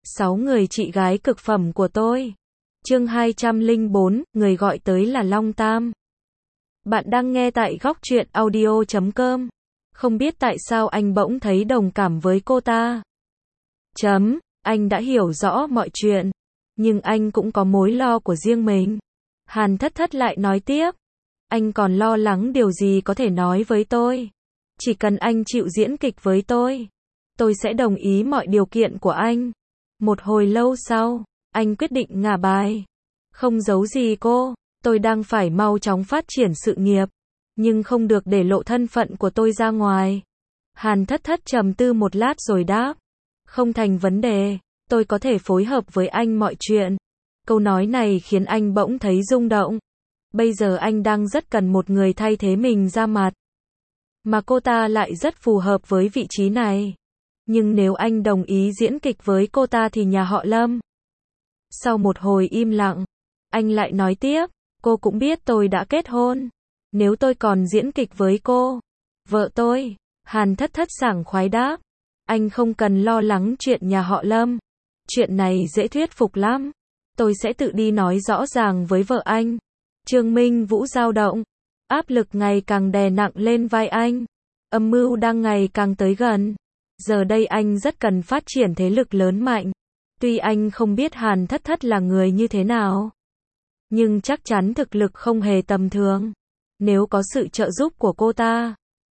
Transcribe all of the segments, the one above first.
6 người chị gái cực phẩm của tôi. Chương 204, người gọi tới là Long Tam. Bạn đang nghe tại Góc Truyện Audio.com. Không biết tại sao anh bỗng thấy đồng cảm với cô ta. Anh đã hiểu rõ mọi chuyện, nhưng anh cũng có mối lo của riêng mình. Hàn Thất Thất lại nói tiếp. Anh còn lo lắng điều gì có thể nói với tôi. Chỉ cần anh chịu diễn kịch với tôi sẽ đồng ý mọi điều kiện của anh. Một hồi lâu sau, anh quyết định ngả bài. Không giấu gì cô, tôi đang phải mau chóng phát triển sự nghiệp, nhưng không được để lộ thân phận của tôi ra ngoài. Hàn Thất Thất trầm tư một lát rồi đáp. Không thành vấn đề, tôi có thể phối hợp với anh mọi chuyện. Câu nói này khiến anh bỗng thấy rung động. Bây giờ anh đang rất cần một người thay thế mình ra mặt. Mà cô ta lại rất phù hợp với vị trí này. Nhưng nếu anh đồng ý diễn kịch với cô ta thì nhà họ Lâm. Sau một hồi im lặng, anh lại nói tiếp, cô cũng biết tôi đã kết hôn. Nếu tôi còn diễn kịch với cô, vợ tôi, Hàn Thất Thất sảng khoái đáp. Anh không cần lo lắng chuyện nhà họ Lâm. Chuyện này dễ thuyết phục lắm. Tôi sẽ tự đi nói rõ ràng với vợ anh. Trương Minh Vũ dao động. Áp lực ngày càng đè nặng lên vai anh. Âm mưu đang ngày càng tới gần. Giờ đây anh rất cần phát triển thế lực lớn mạnh. Tuy anh không biết Hàn Thất Thất là người như thế nào, nhưng chắc chắn thực lực không hề tầm thường. Nếu có sự trợ giúp của cô ta.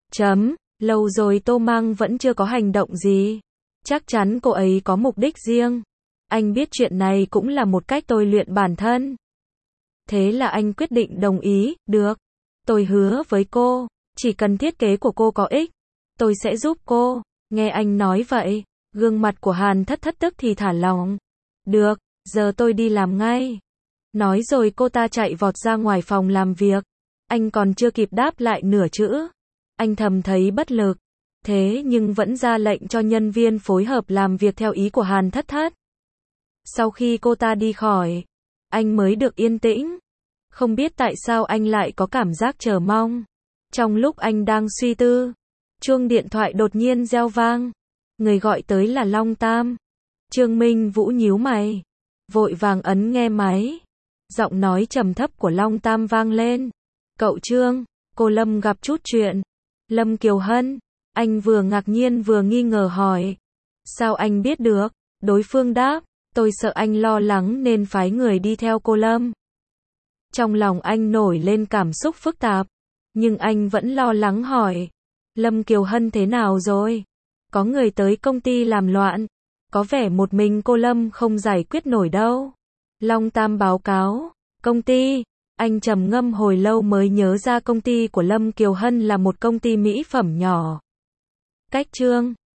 Lâu rồi Tô Mang vẫn chưa có hành động gì. Chắc chắn cô ấy có mục đích riêng. Anh biết chuyện này cũng là một cách tôi luyện bản thân. Thế là anh quyết định đồng ý, được. Tôi hứa với cô, chỉ cần thiết kế của cô có ích, tôi sẽ giúp cô. Nghe anh nói vậy, gương mặt của Hàn Thất Thất tức thì thả lỏng. Được, giờ tôi đi làm ngay. Nói rồi cô ta chạy vọt ra ngoài phòng làm việc. Anh còn chưa kịp đáp lại nửa chữ. Anh thầm thấy bất lực. Thế nhưng vẫn ra lệnh cho nhân viên phối hợp làm việc theo ý của Hàn Thất Thất. Sau khi cô ta đi khỏi, anh mới được yên tĩnh. Không biết tại sao anh lại có cảm giác chờ mong. Trong lúc anh đang suy tư, chuông điện thoại đột nhiên reo vang. Người gọi tới là Long Tam. Trương Minh Vũ nhíu mày, vội vàng ấn nghe máy. Giọng nói trầm thấp của Long Tam vang lên. Cậu Trương, cô Lâm gặp chút chuyện. Lâm Kiều Hân. Anh vừa ngạc nhiên vừa nghi ngờ hỏi. Sao anh biết được? Đối phương đáp. Tôi sợ anh lo lắng nên phái người đi theo cô Lâm. Trong lòng anh nổi lên cảm xúc phức tạp, nhưng anh vẫn lo lắng hỏi. Lâm Kiều Hân thế nào rồi? Có người tới công ty làm loạn. Có vẻ một mình cô Lâm không giải quyết nổi đâu. Long Tam báo cáo. Công ty. Anh trầm ngâm hồi lâu mới nhớ ra công ty của Lâm Kiều Hân là một công ty mỹ phẩm nhỏ. Cách Trương